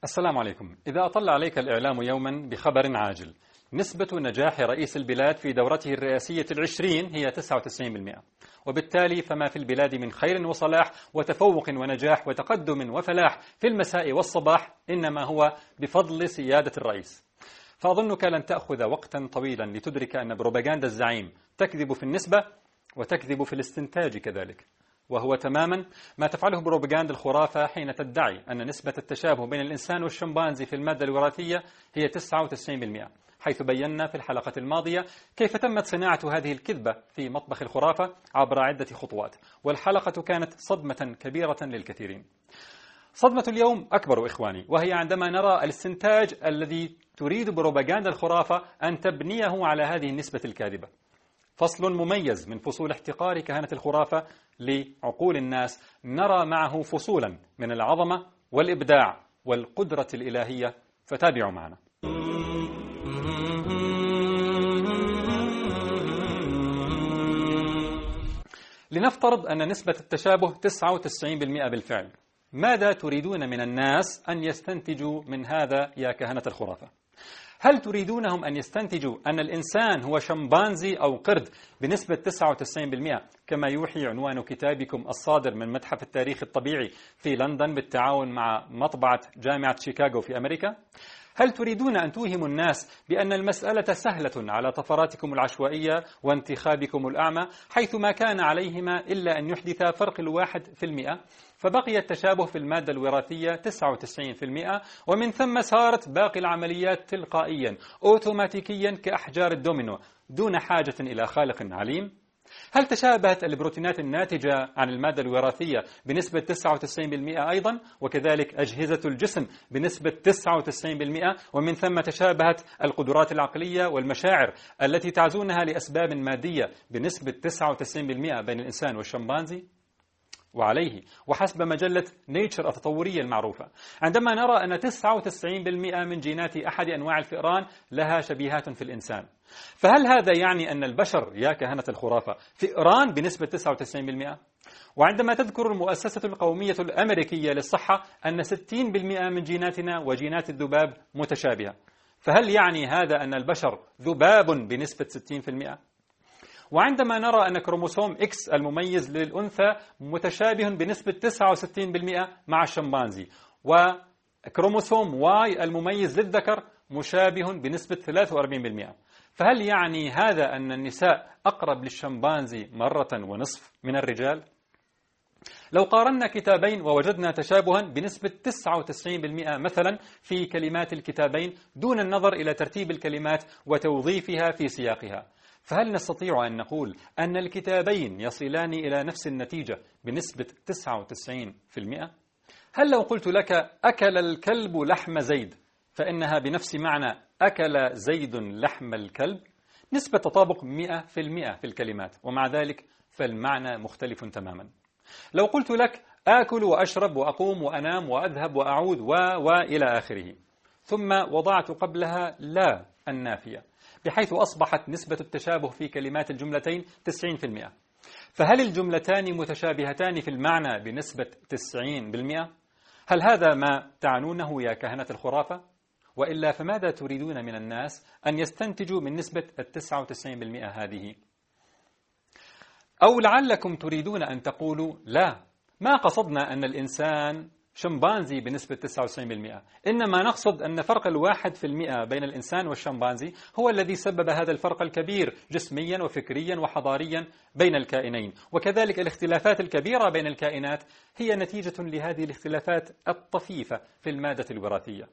السلام عليكم. إذا أطل عليك الإعلام يوما بخبر عاجل: نسبة نجاح رئيس البلاد في دورته الرئاسية 20 هي 99%، وبالتالي فما في البلاد من خير وصلاح وتفوق ونجاح وتقدم وفلاح في المساء والصباح إنما هو بفضل سيادة الرئيس. فأظنك لن تأخذ وقتا طويلا لتدرك أن بروباغندا الزعيم تكذب في النسبة وتكذب في الاستنتاج كذلك، وهو تماما ما تفعله بروباغندا الخرافة حين تدعي أن نسبة التشابه بين الإنسان والشمبانزي في المادة الوراثية هي 99%، حيث بينا في الحلقة الماضية كيف تمت صناعة هذه الكذبة في مطبخ الخرافة عبر عدة خطوات، والحلقة كانت صدمة كبيرة للكثيرين. صدمة اليوم أكبر إخواني، وهي عندما نرى الاستنتاج الذي تريد بروباغندا الخرافة أن تبنيه على هذه النسبة الكاذبة. فصل مميز من فصول احتقار كهنة الخرافة لعقول الناس، نرى معه فصولا من العظمة والإبداع والقدرة الإلهية، فتابعوا معنا. لنفترض أن نسبة التشابه 99% بالفعل. ماذا تريدون من الناس أن يستنتجوا من هذا يا كهنة الخرافة؟ هل تريدونهم أن يستنتجوا أن الإنسان هو شمبانزي أو قرد بنسبة 99% كما يوحي عنوان كتابكم الصادر من متحف التاريخ الطبيعي في لندن بالتعاون مع مطبعة جامعة شيكاغو في أمريكا؟ هل تريدون أن توهموا الناس بأن المسألة سهلة على طفراتكم العشوائية وانتخابكم الأعمى، حيث ما كان عليهما إلا أن يحدثا فرق 1%، فبقي التشابه في المادة الوراثية 99%، ومن ثم صارت باقي العمليات تلقائيا أوتوماتيكيا كأحجار الدومينو دون حاجة إلى خالق عليم؟ هل تشابهت البروتينات الناتجة عن المادة الوراثية بنسبة 99% أيضا، وكذلك أجهزة الجسم بنسبة 99%، ومن ثم تشابهت القدرات العقلية والمشاعر التي تعزونها لأسباب مادية بنسبة 99% بين الإنسان والشمبانزي؟ وعليه وحسب مجلة نيتشر التطورية المعروفة، عندما نرى أن 99% من جينات أحد أنواع الفئران لها شبيهات في الإنسان، فهل هذا يعني أن البشر يا كهنة الخرافة فئران بنسبة 99%؟ وعندما تذكر المؤسسة القومية الأمريكية للصحة أن 60% من جيناتنا وجينات الذباب متشابهة، فهل يعني هذا أن البشر ذباب بنسبة 60%؟ وعندما نرى أن كروموسوم إكس المميز للأنثى متشابه بنسبة 69% مع الشمبانزي، وكروموسوم واي المميز للذكر مشابه بنسبة 43%، فهل يعني هذا أن النساء أقرب للشمبانزي مرة ونصف من الرجال؟ لو قارنا كتابين ووجدنا تشابها بنسبة 99% مثلا في كلمات الكتابين دون النظر إلى ترتيب الكلمات وتوظيفها في سياقها، فهل نستطيع أن نقول أن الكتابين يصلان إلى نفس النتيجة بنسبة 99%؟ هل لو قلت لك أكل الكلب لحم زيد فإنها بنفس معنى أكل زيد لحم الكلب؟ نسبة تطابق 100% في الكلمات، ومع ذلك فالمعنى مختلف تماما. لو قلت لك آكل وأشرب وأقوم وأنام وأذهب وأعود وإلى آخره، ثم وضعت قبلها لا النافية، بحيث أصبحت نسبة التشابه في كلمات الجملتين 90%، فهل الجملتان متشابهتان في المعنى بنسبة 90%؟ هل هذا ما تعنونه يا كهنة الخرافة؟ وإلا فماذا تريدون من الناس أن يستنتجوا من نسبة 99% هذه؟ أو لعلكم تريدون أن تقولوا لا، ما قصدنا أن الإنسان شمبانزي بنسبة 99%، إنما نقصد أن فرق 1% بين الإنسان والشمبانزي هو الذي سبب هذا الفرق الكبير جسميا وفكريا وحضاريا بين الكائنين، وكذلك الاختلافات الكبيرة بين الكائنات هي نتيجة لهذه الاختلافات الطفيفة في المادة الوراثية.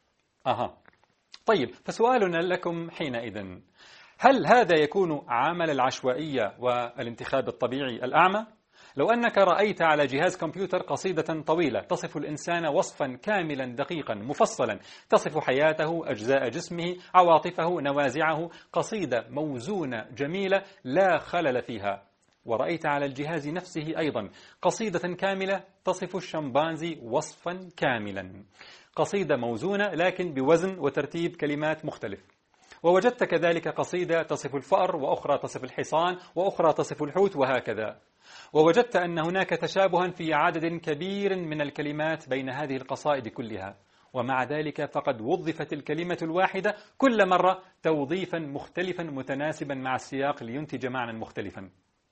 طيب، فسؤالنا لكم حينئذ: هل هذا يكون عمل العشوائية والانتخاب الطبيعي الأعمى؟ لو أنك رأيت على جهاز كمبيوتر قصيدة طويلة تصف الإنسان وصفا كاملا دقيقا مفصلا، تصف حياته، أجزاء جسمه، عواطفه، نوازعه، قصيدة موزونة جميلة لا خلل فيها، ورأيت على الجهاز نفسه أيضا قصيدة كاملة تصف الشمبانزي وصفا كاملا، قصيدة موزونة لكن بوزن وترتيب كلمات مختلف، ووجدت كذلك قصيدة تصف الفأر، وأخرى تصف الحصان، وأخرى تصف الحوت، وهكذا، ووجدت أن هناك تشابها في عدد كبير من الكلمات بين هذه القصائد كلها، ومع ذلك فقد وظفت الكلمة الواحدة كل مرة توظيفا مختلفا متناسبا مع السياق لينتج معنى مختلفا.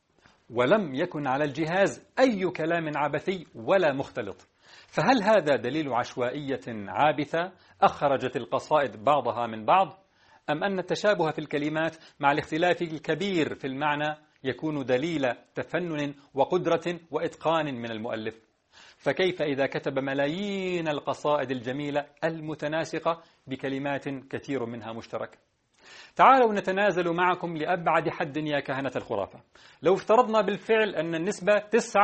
ولم يكن على الجهاز أي كلام عبثي ولا مختلط. فهل هذا دليل عشوائية عابثة أخرجت القصائد بعضها من بعض؟ أم أن التشابه في الكلمات مع الاختلاف الكبير في المعنى يكون دليل تفنن وقدرة وإتقان من المؤلف؟ فكيف إذا كتب ملايين القصائد الجميلة المتناسقة بكلمات كثير منها مشترك؟ تعالوا نتنازل معكم لأبعد حد يا كهنة الخرافة. لو افترضنا بالفعل أن النسبة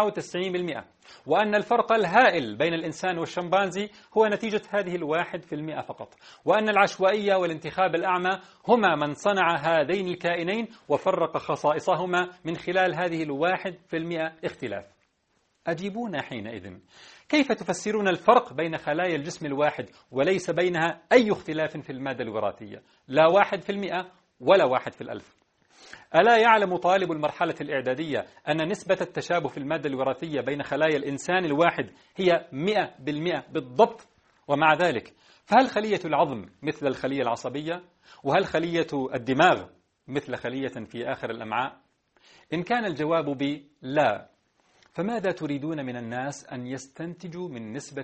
99% وأن الفرق الهائل بين الإنسان والشمبانزي هو نتيجة هذه 1% فقط، وأن العشوائية والانتخاب الأعمى هما من صنع هذين الكائنين وفرق خصائصهما من خلال هذه 1% اختلاف، أجيبونا حينئذ كيف تفسرون الفرق بين خلايا الجسم الواحد وليس بينها أي اختلاف في المادة الوراثية، لا 1% ولا 1/1000؟ ألا يعلم طالب المرحلة الإعدادية أن نسبة التشابه في المادة الوراثية بين خلايا الإنسان الواحد هي 100% بالضبط؟ ومع ذلك فهل خلية العظم مثل الخلية العصبية؟ وهل خلية الدماغ مثل خلية في آخر الأمعاء؟ إن كان الجواب لا، فماذا تريدون من الناس أن يستنتجوا من نسبة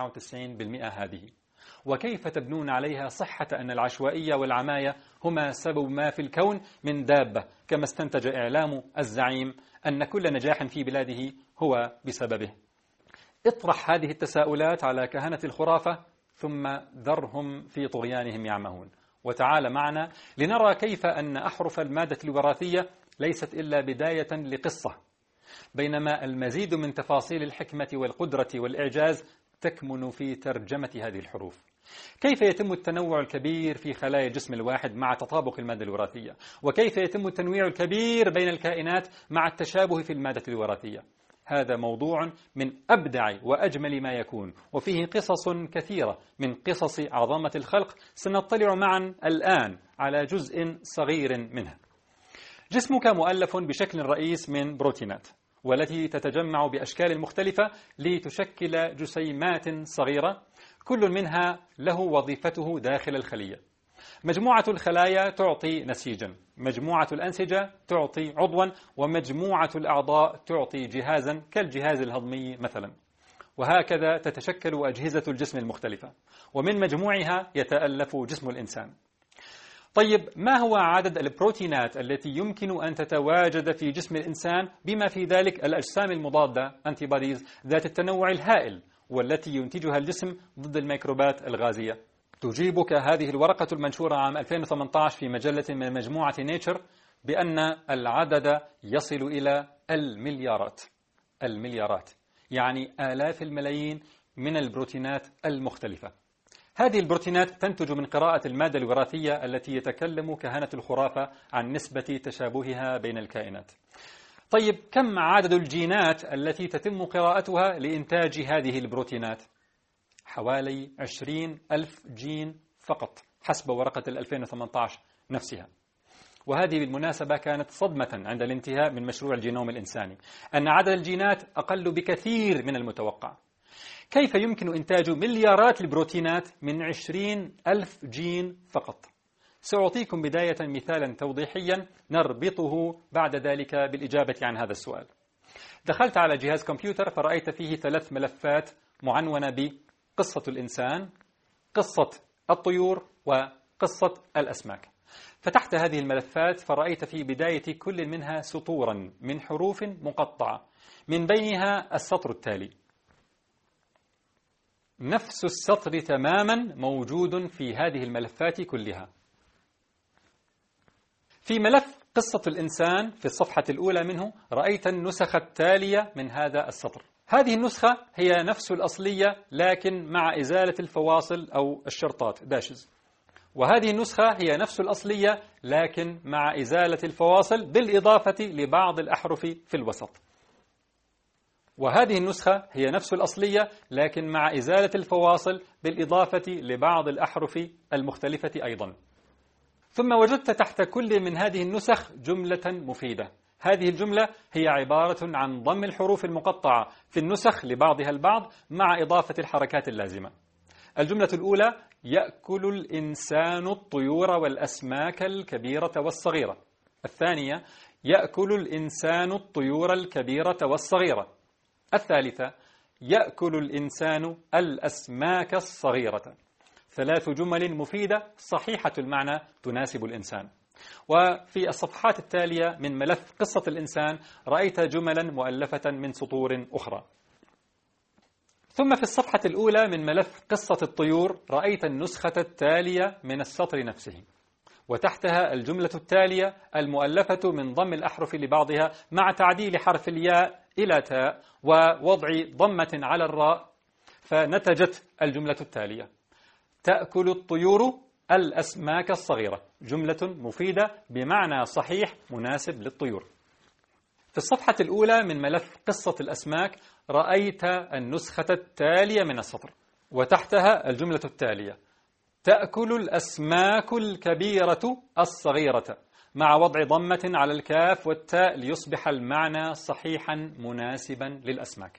99% هذه؟ وكيف تبنون عليها صحة أن العشوائية والعماية هما سبب ما في الكون من دابة، كما استنتج إعلام الزعيم أن كل نجاح في بلاده هو بسببه؟ اطرح هذه التساؤلات على كهنة الخرافة ثم ذرهم في طغيانهم يعمهون، وتعال معنا لنرى كيف أن أحرف المادة الوراثية ليست إلا بداية لقصة، بينما المزيد من تفاصيل الحكمة والقدرة والإعجاز تكمن في ترجمة هذه الحروف. كيف يتم التنوع الكبير في خلايا الجسم الواحد مع تطابق المادة الوراثية؟ وكيف يتم التنويع الكبير بين الكائنات مع التشابه في المادة الوراثية؟ هذا موضوع من أبدع وأجمل ما يكون، وفيه قصص كثيرة من قصص عظمة الخلق سنطلع معا الآن على جزء صغير منها. جسمك مؤلف بشكل رئيس من بروتينات، والتي تتجمع بأشكال مختلفة لتشكل جسيمات صغيرة، كل منها له وظيفته داخل الخلية. مجموعة الخلايا تعطي نسيجا، مجموعة الأنسجة تعطي عضوا، ومجموعة الأعضاء تعطي جهازا كالجهاز الهضمي مثلا. وهكذا تتشكل أجهزة الجسم المختلفة، ومن مجموعها يتألف جسم الإنسان. طيب، ما هو عدد البروتينات التي يمكن أن تتواجد في جسم الإنسان، بما في ذلك الأجسام المضادة antibodies ذات التنوع الهائل، والتي ينتجها الجسم ضد الميكروبات الغازية؟ تجيبك هذه الورقة المنشورة عام 2018 في مجلة من مجموعة نيتشر بأن العدد يصل إلى المليارات، يعني آلاف الملايين من البروتينات المختلفة. هذه البروتينات تنتج من قراءة المادة الوراثية التي يتكلم كهنة الخرافة عن نسبة تشابهها بين الكائنات. طيب، كم عدد الجينات التي تتم قراءتها لإنتاج هذه البروتينات؟ حوالي 20,000 جين فقط حسب ورقة 2018 نفسها. وهذه بالمناسبة كانت صدمة عند الانتهاء من مشروع الجينوم الإنساني، أن عدد الجينات أقل بكثير من المتوقع. كيف يمكن إنتاج مليارات البروتينات من 20,000 جين فقط؟ سأعطيكم بداية مثالا توضيحيا نربطه بعد ذلك بالإجابة عن هذا السؤال. دخلت على جهاز كمبيوتر فرأيت فيه 3 ملفات معنونة بقصة الإنسان، قصة الطيور، وقصة الأسماك. فتحت هذه الملفات فرأيت في بداية كل منها سطورا من حروف مقطعة، من بينها السطر التالي. نفس السطر تماما موجود في هذه الملفات كلها. في ملف قصة الإنسان في الصفحة الأولى منه رأيت النسخة التالية من هذا السطر. هذه النسخة هي نفس الأصلية لكن مع إزالة الفواصل أو الشرطات داشز، وهذه النسخة هي نفس الأصلية لكن مع إزالة الفواصل بالإضافة لبعض الأحرف في الوسط، وهذه النسخة هي نفس الأصلية لكن مع إزالة الفواصل بالإضافة لبعض الأحرف المختلفة أيضا. ثم وجدت تحت كل من هذه النسخ جملة مفيدة. هذه الجملة هي عبارة عن ضم الحروف المقطعة في النسخ لبعضها البعض مع إضافة الحركات اللازمة. الجملة الأولى: يأكل الإنسان الطيور والأسماك الكبيرة والصغيرة. الثانية: يأكل الإنسان الطيور الكبيرة والصغيرة. الثالثة: يأكل الإنسان الأسماك الصغيرة. 3 جمل مفيدة صحيحة المعنى تناسب الإنسان. وفي الصفحات التالية من ملف قصة الإنسان رأيت جملا مؤلفة من سطور أخرى. ثم في الصفحة الأولى من ملف قصة الطيور رأيت النسخة التالية من السطر نفسه، وتحتها الجملة التالية المؤلفة من ضم الأحرف لبعضها مع تعديل حرف الياء إلى تاء ووضع ضمة على الراء، فنتجت الجملة التالية: تأكل الطيور الأسماك الصغيرة. جملة مفيدة بمعنى صحيح مناسب للطيور. في الصفحة الأولى من ملف قصة الأسماك رأيت النسخة التالية من السطر، وتحتها الجملة التالية: تأكل الأسماك الكبيرة الصغيرة، مع وضع ضمة على الكاف والتاء ليصبح المعنى صحيحا مناسبا للأسماك.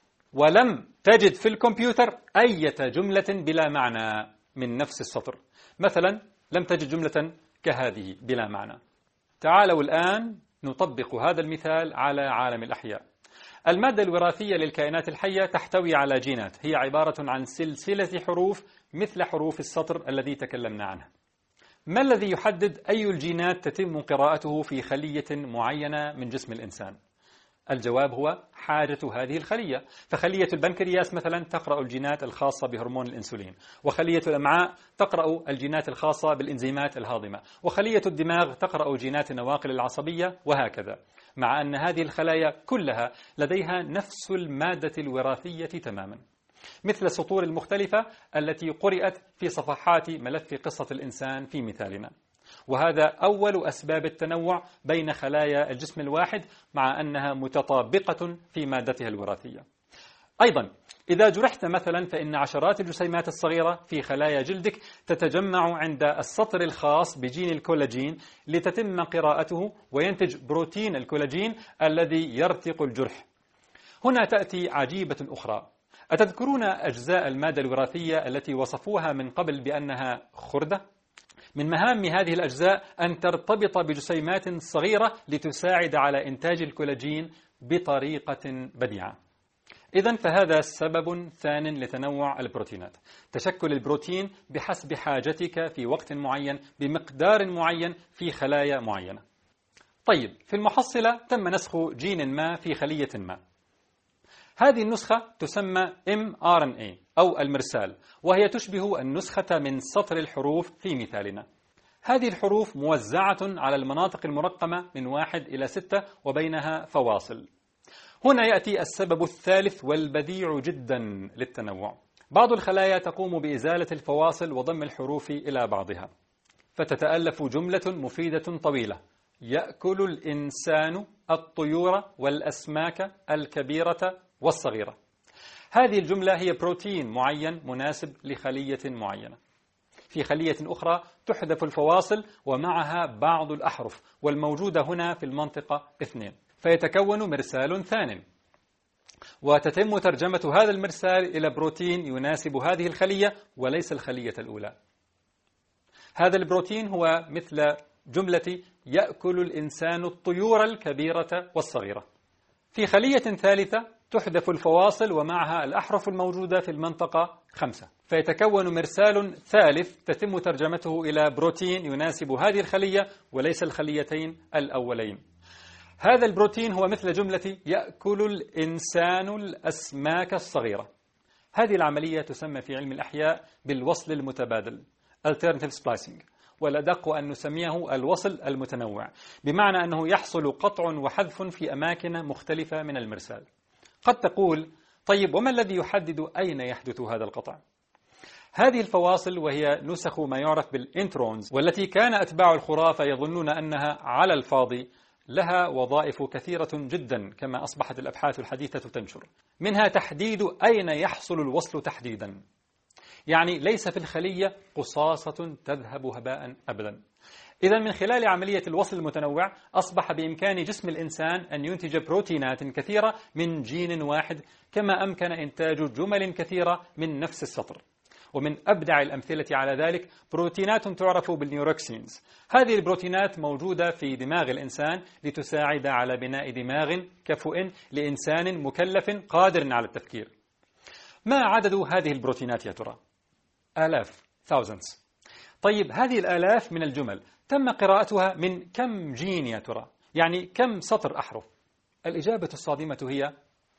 ولم تجد في الكمبيوتر أي جملة بلا معنى من نفس السطر. مثلا لم تجد جملة كهذه بلا معنى. تعالوا الآن نطبق هذا المثال على عالم الأحياء. المادة الوراثية للكائنات الحية تحتوي على جينات، هي عبارة عن سلسلة حروف مثل حروف السطر الذي تكلمنا عنه. ما الذي يحدد أي الجينات تتم قراءته في خلية معينة من جسم الإنسان؟ الجواب هو حاجة هذه الخلية. فخلية البنكرياس مثلا تقرأ الجينات الخاصة بهرمون الإنسولين، وخلية الأمعاء تقرأ الجينات الخاصة بالإنزيمات الهاضمة، وخلية الدماغ تقرأ جينات النواقل العصبية، وهكذا. مع أن هذه الخلايا كلها لديها نفس المادة الوراثية تماما، مثل السطور المختلفة التي قرأت في صفحات ملف قصة الإنسان في مثالنا. وهذا أول أسباب التنوع بين خلايا الجسم الواحد، مع أنها متطابقة في مادتها الوراثية. أيضا إذا جرحت مثلا فإن عشرات الجسيمات الصغيرة في خلايا جلدك تتجمع عند السطر الخاص بجين الكولاجين لتتم قراءته وينتج بروتين الكولاجين الذي يرتق الجرح. هنا تأتي عجيبة أخرى. أتذكرون أجزاء المادة الوراثية التي وصفوها من قبل بأنها خردة؟ من مهام هذه الأجزاء أن ترتبط بجسيمات صغيرة لتساعد على إنتاج الكولاجين بطريقة بديعة. إذن فهذا سبب ثان لتنوع البروتينات، تشكل البروتين بحسب حاجتك في وقت معين بمقدار معين في خلايا معينة. طيب، في المحصلة تم نسخ جين ما في خلية ما. هذه النسخة تسمى mRNA أو المرسال، وهي تشبه النسخة من سطر الحروف في مثالنا. هذه الحروف موزعة على المناطق المرقمة من 1 إلى 6 وبينها فواصل. هنا يأتي السبب الثالث والبديع جدا للتنوع. بعض الخلايا تقوم بإزالة الفواصل وضم الحروف إلى بعضها، فتتألف جملة مفيدة طويلة: يأكل الإنسان الطيور والأسماك الكبيرة والصغيرة. هذه الجملة هي بروتين معين مناسب لخلية معينة. في خلية أخرى تحذف الفواصل ومعها بعض الأحرف، والموجودة هنا في المنطقة 2، فيتكون مرسال ثان، وتتم ترجمة هذا المرسال إلى بروتين يناسب هذه الخلية وليس الخلية الأولى. هذا البروتين هو مثل جملة يأكل الإنسان الطيور الكبيرة والصغيرة. في خلية ثالثة تحذف الفواصل ومعها الأحرف الموجودة في المنطقة 5، فيتكون مرسال ثالث تتم ترجمته إلى بروتين يناسب هذه الخلية وليس الخليتين الأولين. هذا البروتين هو مثل جملة يأكل الإنسان الأسماك الصغيرة. هذه العملية تسمى في علم الأحياء بالوصل المتبادل Alternative Splicing، والأدق أن نسميه الوصل المتنوع، بمعنى أنه يحصل قطع وحذف في أماكن مختلفة من المرسال. قد تقول: طيب، وما الذي يحدد أين يحدث هذا القطع؟ هذه الفواصل وهي نسخ ما يعرف بالإنترونز، والتي كان أتباع الخرافة يظنون أنها على الفاضي، لها وظائف كثيرة جدا كما أصبحت الأبحاث الحديثة تنشر، منها تحديد أين يحصل الوصل تحديدا. يعني ليس في الخلية قصاصة تذهب هباء أبدا. إذا من خلال عملية الوصل المتنوع أصبح بإمكان جسم الإنسان أن ينتج بروتينات كثيرة من جين واحد، كما أمكن إنتاج جمل كثيرة من نفس السطر. ومن أبدع الأمثلة على ذلك بروتينات تعرف بالنيوروكسينز. هذه البروتينات موجودة في دماغ الإنسان لتساعد على بناء دماغ كفؤ لإنسان مكلف قادر على التفكير. ما عدد هذه البروتينات يا ترى؟ آلاف، thousands. طيب هذه الآلاف من الجمل تم قراءتها من كم جين يا ترى؟ يعني كم سطر أحرف؟ الإجابة الصادمة هي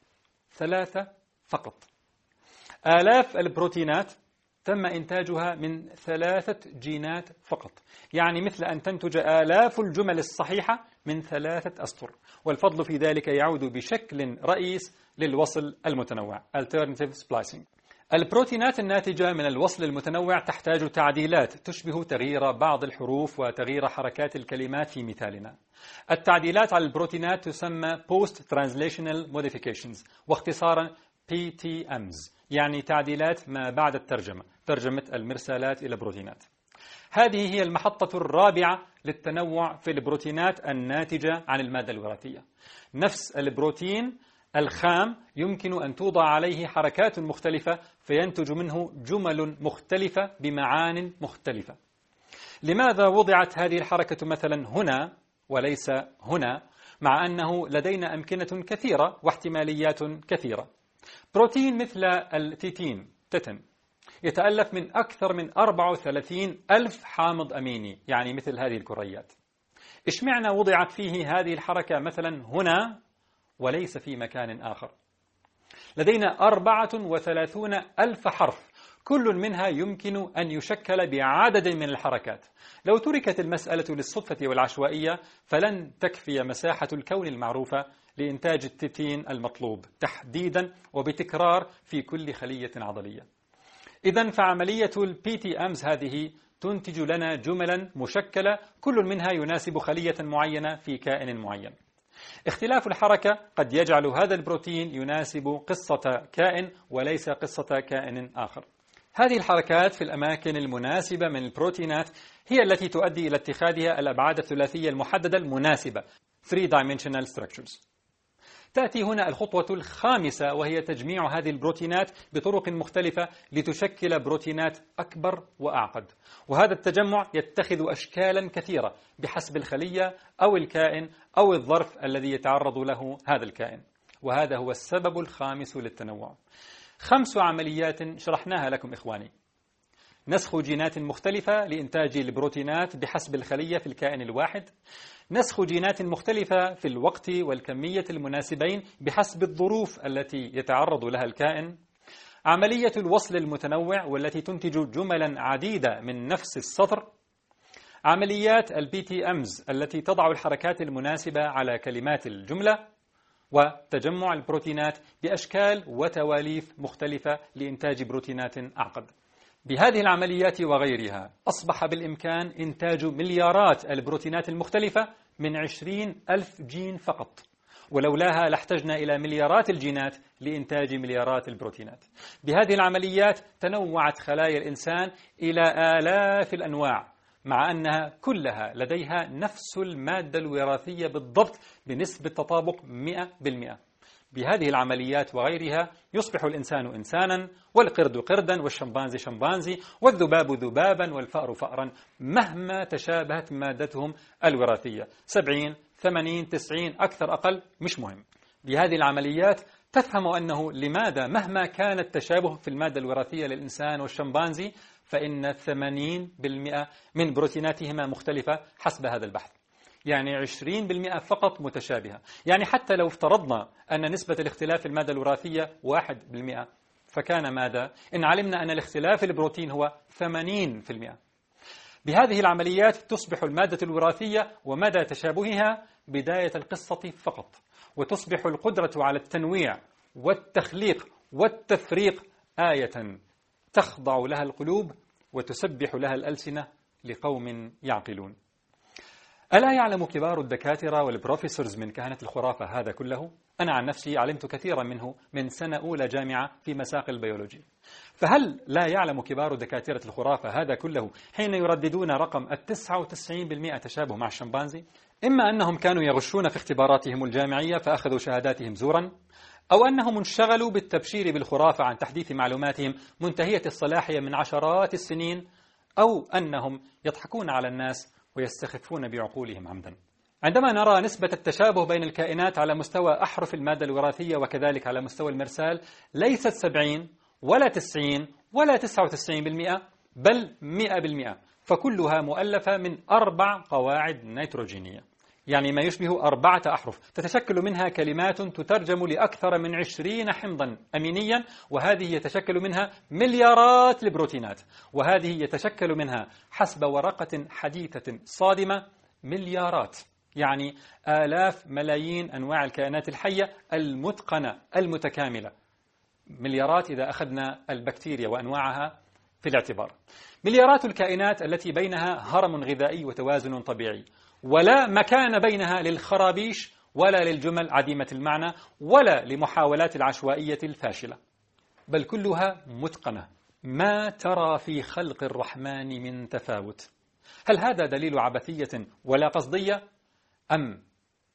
3 فقط. آلاف البروتينات تم إنتاجها من 3 جينات فقط، يعني مثل أن تنتج آلاف الجمل الصحيحة من 3 أسطر، والفضل في ذلك يعود بشكل رئيس للوصل المتنوع Alternative Splicing. البروتينات الناتجة من الوصل المتنوع تحتاج تعديلات تشبه تغيير بعض الحروف وتغيير حركات الكلمات في مثالنا. التعديلات على البروتينات تسمى Post Translational Modifications، واختصارا PTMs، يعني تعديلات ما بعد الترجمة، ترجمة المرسالات إلى بروتينات. هذه هي المحطة الرابعة للتنوع في البروتينات الناتجة عن المادة الوراثية. نفس البروتين الخام يمكن أن توضع عليه حركات مختلفة فينتج منه جمل مختلفة بمعان مختلفة. لماذا وضعت هذه الحركة مثلا هنا وليس هنا، مع أنه لدينا أمكنة كثيرة واحتماليات كثيرة؟ بروتين مثل التيتين يتألف من أكثر من 34 ألف حامض أميني، يعني مثل هذه الكريات. إشمعنى وضعت فيه هذه الحركة مثلا هنا وليس في مكان آخر؟ لدينا 34 ألف حرف، كل منها يمكن أن يشكل بعدد من الحركات. لو تركت المسألة للصدفة والعشوائية فلن تكفي مساحة الكون المعروفة لإنتاج التيتين المطلوب تحديدا وبتكرار في كل خلية عضلية. إذن فعملية الPTMs هذه تنتج لنا جملا مشكلة كل منها يناسب خلية معينة في كائن معين. اختلاف الحركة قد يجعل هذا البروتين يناسب قصة كائن وليس قصة كائن آخر. هذه الحركات في الأماكن المناسبة من البروتينات هي التي تؤدي إلى اتخاذها الأبعاد الثلاثية المحددة المناسبة 3-dimensional structures. تأتي هنا الخطوة الخامسة، وهي تجميع هذه البروتينات بطرق مختلفة لتشكل بروتينات أكبر وأعقد، وهذا التجمع يتخذ أشكالا كثيرة بحسب الخلية أو الكائن أو الظرف الذي يتعرض له هذا الكائن، وهذا هو السبب الخامس للتنوع. 5 عمليات شرحناها لكم إخواني: نسخ جينات مختلفة لإنتاج البروتينات بحسب الخلية في الكائن الواحد، نسخ جينات مختلفة في الوقت والكمية المناسبين بحسب الظروف التي يتعرض لها الكائن، عملية الوصل المتنوع والتي تنتج جملا عديدة من نفس السطر، عمليات الPTMs التي تضع الحركات المناسبة على كلمات الجملة، وتجمع البروتينات بأشكال وتواليف مختلفة لإنتاج بروتينات أعقد. بهذه العمليات وغيرها أصبح بالإمكان إنتاج مليارات البروتينات المختلفة من 20 ألف جين فقط، ولولاها لاحتجنا إلى مليارات الجينات لإنتاج مليارات البروتينات. بهذه العمليات تنوعت خلايا الإنسان إلى آلاف الأنواع، مع أنها كلها لديها نفس المادة الوراثية بالضبط بنسبة تطابق 100%. بهذه العمليات وغيرها يصبح الإنسان إنسانا، والقرد قردا، والشمبانزي شمبانزي، والذباب ذبابا، والفأر فأرا، مهما تشابهت مادتهم الوراثية 70 80 90 أكثر أقل مش مهم. بهذه العمليات تفهم أنه لماذا مهما كان التشابه في المادة الوراثية للإنسان والشمبانزي فإن 80% من بروتيناتهما مختلفة حسب هذا البحث، يعني 20% فقط متشابهة. يعني حتى لو افترضنا أن نسبة الاختلاف في المادة الوراثية 1%، فكان ماذا إن علمنا أن الاختلاف البروتين هو 80%؟ بهذه العمليات تصبح المادة الوراثية ومدى تشابهها بداية القصة فقط، وتصبح القدرة على التنويع والتخليق والتفريق آية تخضع لها القلوب وتسبح لها الألسنة لقوم يعقلون. ألا يعلم كبار الدكاترة والبروفيسورز من كهنة الخرافة هذا كله؟ أنا عن نفسي علمت كثيرا منه من سنة أولى جامعة في مساق البيولوجي. فهل لا يعلم كبار دكاترة الخرافة هذا كله حين يرددون رقم 99% تشابه مع الشمبانزي؟ إما أنهم كانوا يغشون في اختباراتهم الجامعية فأخذوا شهاداتهم زورا، أو أنهم انشغلوا بالتبشير بالخرافة عن تحديث معلوماتهم منتهية الصلاحية من عشرات السنين، أو أنهم يضحكون على الناس ويستخفون بعقولهم عمدا. عندما نرى نسبة التشابه بين الكائنات على مستوى أحرف المادة الوراثية وكذلك على مستوى المرسال ليست 70 ولا 90 ولا 99%، بل 100%، فكلها مؤلفة من 4 قواعد نيتروجينية، يعني ما يشبه 4 أحرف تتشكل منها كلمات تترجم لأكثر من 20 حمضا أمينيا، وهذه يتشكل منها مليارات البروتينات، وهذه يتشكل منها حسب ورقة حديثة صادمة مليارات، يعني آلاف ملايين أنواع الكائنات الحية المتقنة المتكاملة، مليارات إذا أخذنا البكتيريا وأنواعها في الاعتبار. مليارات الكائنات التي بينها هرم غذائي وتوازن طبيعي، ولا مكان بينها للخرابيش ولا للجمل عديمة المعنى ولا لمحاولات العشوائية الفاشلة، بل كلها متقنة، ما ترى في خلق الرحمن من تفاوت. هل هذا دليل عبثية ولا قصدية، أم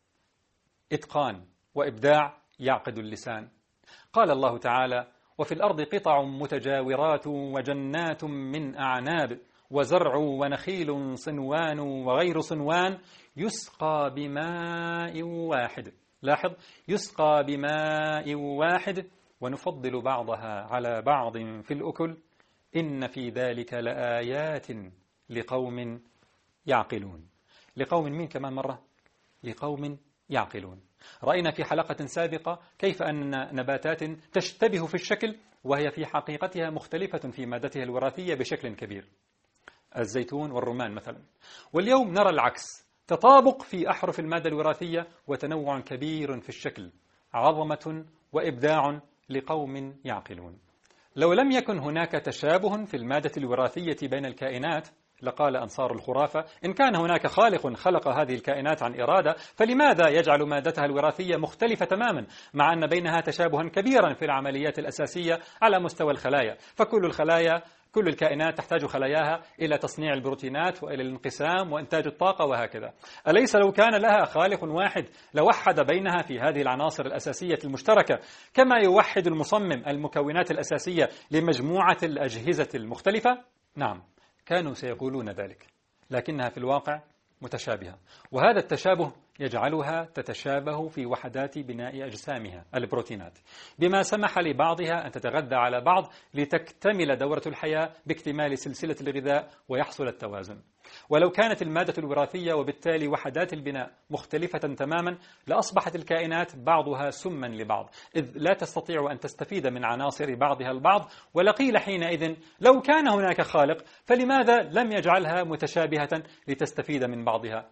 إتقان وإبداع يعقد اللسان؟ قال الله تعالى: وفي الأرض قطع متجاورات وجنات من أعناب وزرع ونخيل صنوان وغير صنوان يسقى بماء واحد. لاحظ، يسقى بماء واحد ونفضل بعضها على بعض في الأكل إن في ذلك لآيات لقوم يعقلون. لقوم مين كمان مرة؟ لقوم يعقلون. رأينا في حلقة سابقة كيف أن نباتات تشتبه في الشكل وهي في حقيقتها مختلفة في مادتها الوراثية بشكل كبير، الزيتون والرمان مثلا. واليوم نرى العكس، تطابق في أحرف المادة الوراثية وتنوع كبير في الشكل، عظمة وإبداع لقوم يعقلون. لو لم يكن هناك تشابه في المادة الوراثية بين الكائنات لقال أنصار الخرافة: إن كان هناك خالق خلق هذه الكائنات عن إرادة، فلماذا يجعل مادتها الوراثية مختلفة تماما مع أن بينها تشابها كبيرا في العمليات الأساسية على مستوى الخلايا؟ فكل الخلايا، كل الكائنات تحتاج خلاياها إلى تصنيع البروتينات وإلى الانقسام وإنتاج الطاقة وهكذا. أليس لو كان لها خالق واحد لوحد بينها في هذه العناصر الأساسية المشتركة، كما يوحد المصمم المكونات الأساسية لمجموعة الأجهزة المختلفة؟ نعم، كانوا سيقولون ذلك، لكنها في الواقع متشابهة، وهذا التشابه يجعلها تتشابه في وحدات بناء أجسامها البروتينات، بما سمح لبعضها أن تتغذى على بعض لتكتمل دورة الحياة باكتمال سلسلة الغذاء ويحصل التوازن. ولو كانت المادة الوراثية وبالتالي وحدات البناء مختلفة تماما لأصبحت الكائنات بعضها سما لبعض، إذ لا تستطيع أن تستفيد من عناصر بعضها البعض. ولقيل حينئذ: لو كان هناك خالق فلماذا لم يجعلها متشابهة لتستفيد من بعضها؟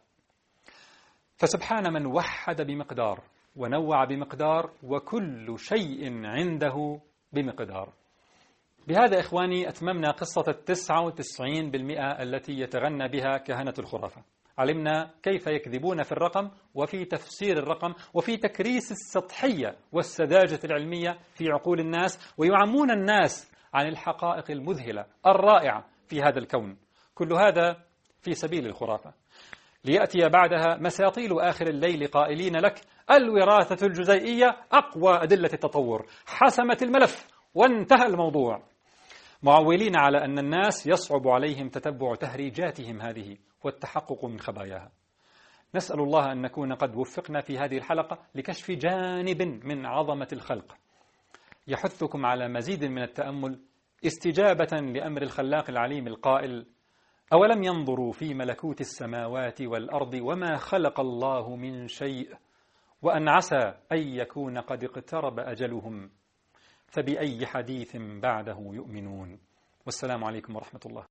فسبحان من وحد بمقدار ونوع بمقدار، وكل شيء عنده بمقدار. بهذا إخواني أتممنا قصة 99% التي يتغنى بها كهنة الخرافة. علمنا كيف يكذبون في الرقم وفي تفسير الرقم وفي تكريس السطحية والسذاجة العلمية في عقول الناس، ويعمون الناس عن الحقائق المذهلة الرائعة في هذا الكون. كل هذا في سبيل الخرافة، ليأتي بعدها مساطيل آخر الليل قائلين لك: الوراثة الجزيئية أقوى أدلة التطور، حسمت الملف وانتهى الموضوع، معولين على أن الناس يصعب عليهم تتبع تهريجاتهم هذه والتحقق من خباياها. نسأل الله أن نكون قد وفقنا في هذه الحلقة لكشف جانب من عظمة الخلق يحثكم على مزيد من التأمل، استجابة لأمر الخلاق العليم القائل: أولم ينظروا في ملكوت السماوات والأرض وما خلق الله من شيء وأن عسى أن يكون قد اقترب أجلهم فبأي حديث بعده يؤمنون. والسلام عليكم ورحمة الله.